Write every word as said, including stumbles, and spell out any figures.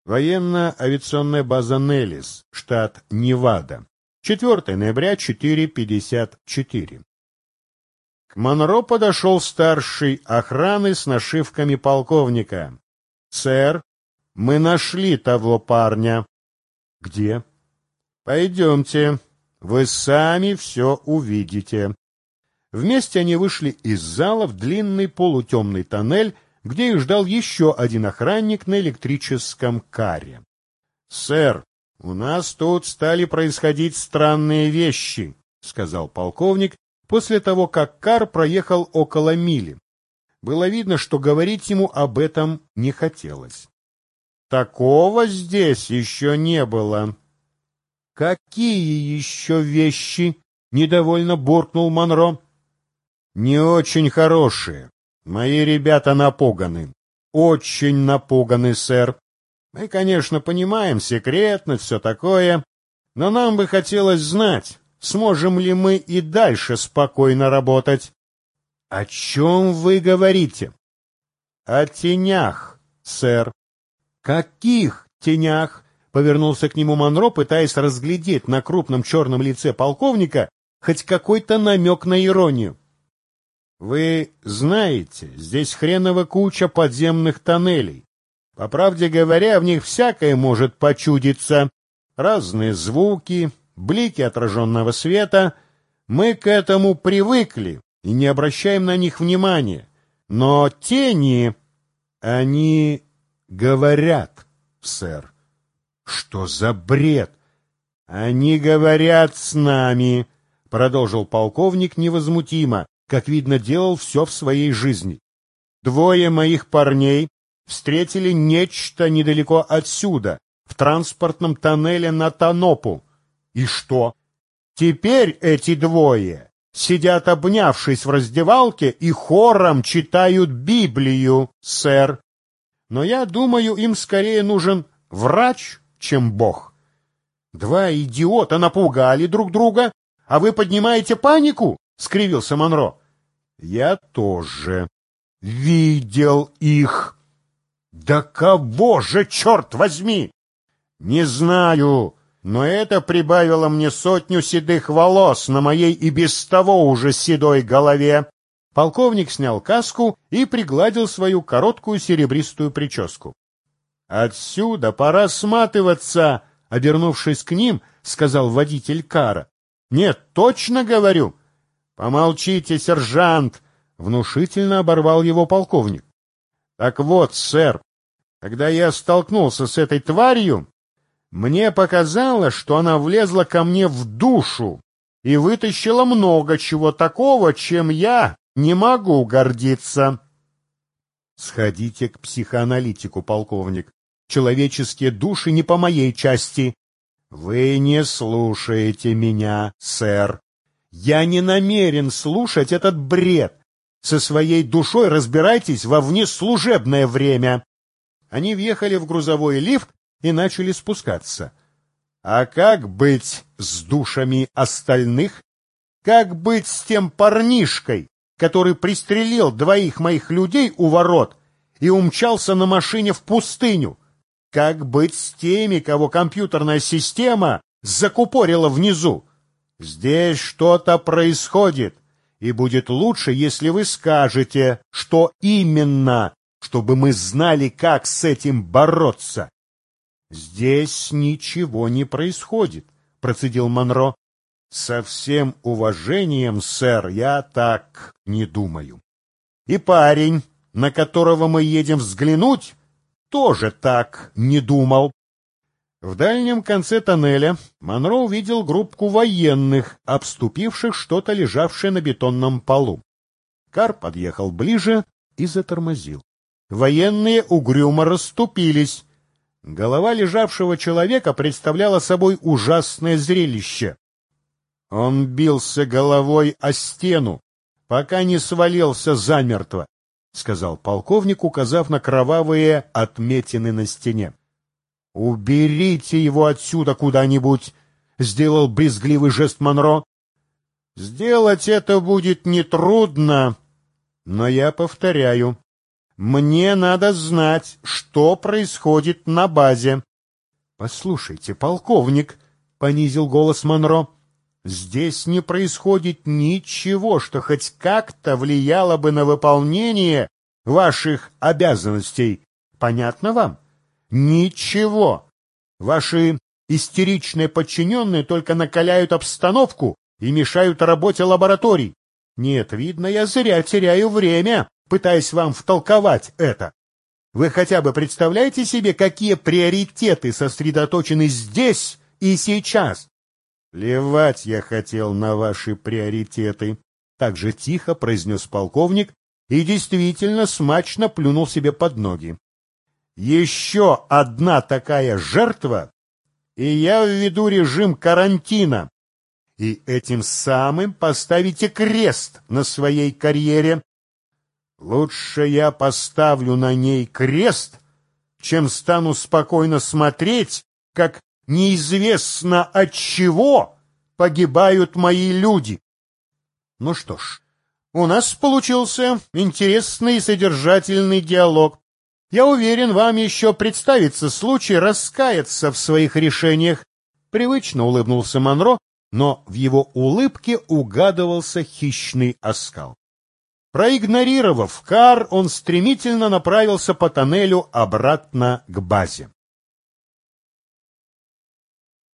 Военно-авиационная база Неллис, штат Невада. четвёртого ноября, четыре пятьдесят четыре. К Монро подошел старший охраны с нашивками полковника. «Сэр, мы нашли того парня». «Где?» «Пойдемте, вы сами все увидите». Вместе они вышли из зала в длинный полутемный тоннель, где их ждал еще один охранник на электрическом каре. «Сэр, у нас тут стали происходить странные вещи», — сказал полковник после того, как кар проехал около мили. Было видно, что говорить ему об этом не хотелось. «Такого здесь еще не было». «Какие еще вещи?» — недовольно буркнул Монро. «Не очень хорошие. Мои ребята напуганы. Очень напуганы, сэр. Мы, конечно, понимаем секретность, все такое, но нам бы хотелось знать, сможем ли мы и дальше спокойно работать». «О чем вы говорите?» «О тенях, сэр». «Каких тенях?» — повернулся к нему Монро, пытаясь разглядеть на крупном черном лице полковника хоть какой-то намек на иронию. «Вы знаете, здесь хреново куча подземных тоннелей. По правде говоря, в них всякое может почудиться. Разные звуки, блики отраженного света. Мы к этому привыкли и не обращаем на них внимания. Но тени, они говорят, сэр». «Что за бред?» «Они говорят с нами», — продолжил полковник невозмутимо, как видно, делал все в своей жизни. «Двое моих парней встретили нечто недалеко отсюда, в транспортном тоннеле на Танопу. И что? Теперь эти двое сидят, обнявшись в раздевалке, и хором читают Библию, сэр. Но я думаю, им скорее нужен врач, чем Бог. Два идиота напугали друг друга, а вы поднимаете панику?» — скривился Монро. «Я тоже видел их». «Да кого же, черт возьми?» «Не знаю, но это прибавило мне сотню седых волос на моей и без того уже седой голове». Полковник снял каску и пригладил свою короткую серебристую прическу. «Отсюда пора сматываться», — обернувшись к ним, сказал водитель кара. «Нет, точно говорю». «Помолчите, сержант», — внушительно оборвал его полковник. «Так вот, сэр, когда я столкнулся с этой тварью, мне показалось, что она влезла ко мне в душу и вытащила много чего такого, чем я не могу гордиться». «Сходите к психоаналитику, полковник. Человеческие души не по моей части». «Вы не слушаете меня, сэр». «Я не намерен слушать этот бред. Со своей душой разбирайтесь во внеслужебное время». Они въехали в грузовой лифт и начали спускаться. «А как быть с душами остальных? Как быть с тем парнишкой, который пристрелил двоих моих людей у ворот и умчался на машине в пустыню? Как быть с теми, кого компьютерная система закупорила внизу? Здесь что-то происходит, и будет лучше, если вы скажете, что именно, чтобы мы знали, как с этим бороться». «Здесь ничего не происходит», — процедил Монро. «Со всем уважением, сэр, я так не думаю. И парень, на которого мы едем взглянуть, тоже так не думал». В дальнем конце тоннеля Монро увидел группку военных, обступивших что-то, лежавшее на бетонном полу. Кар подъехал ближе и затормозил. Военные угрюмо расступились. Голова лежавшего человека представляла собой ужасное зрелище. Он бился головой о стену, пока не свалился замертво, — сказал полковник, указав на кровавые отметины на стене. — Уберите его отсюда куда-нибудь, — сделал брезгливый жест Монро. — Сделать это будет нетрудно, но я повторяю, Мне надо знать, что происходит на базе. Послушайте, полковник, — понизил голос Монро, — здесь не происходит ничего, что хоть как-то влияло бы на выполнение ваших обязанностей. Понятно вам? Ничего. Ваши истеричные подчиненные только накаляют обстановку и мешают работе лабораторий. Нет, видно, я зря теряю время, пытаясь вам втолковать это. Вы хотя бы представляете себе, какие приоритеты сосредоточены здесь и сейчас? Плевать я хотел на ваши приоритеты, так же тихо произнес полковник и действительно смачно плюнул себе под ноги. Еще одна такая жертва, и я введу режим карантина, и этим самым поставите крест на своей карьере. Лучше я поставлю на ней крест, чем стану спокойно смотреть, как неизвестно от чего погибают мои люди. Ну что ж, у нас получился интересный и содержательный диалог. Я уверен, вам еще представится случай раскаяться в своих решениях. Привычно улыбнулся Монро, но в его улыбке угадывался хищный оскал. Проигнорировав кар, он стремительно направился по тоннелю обратно к базе.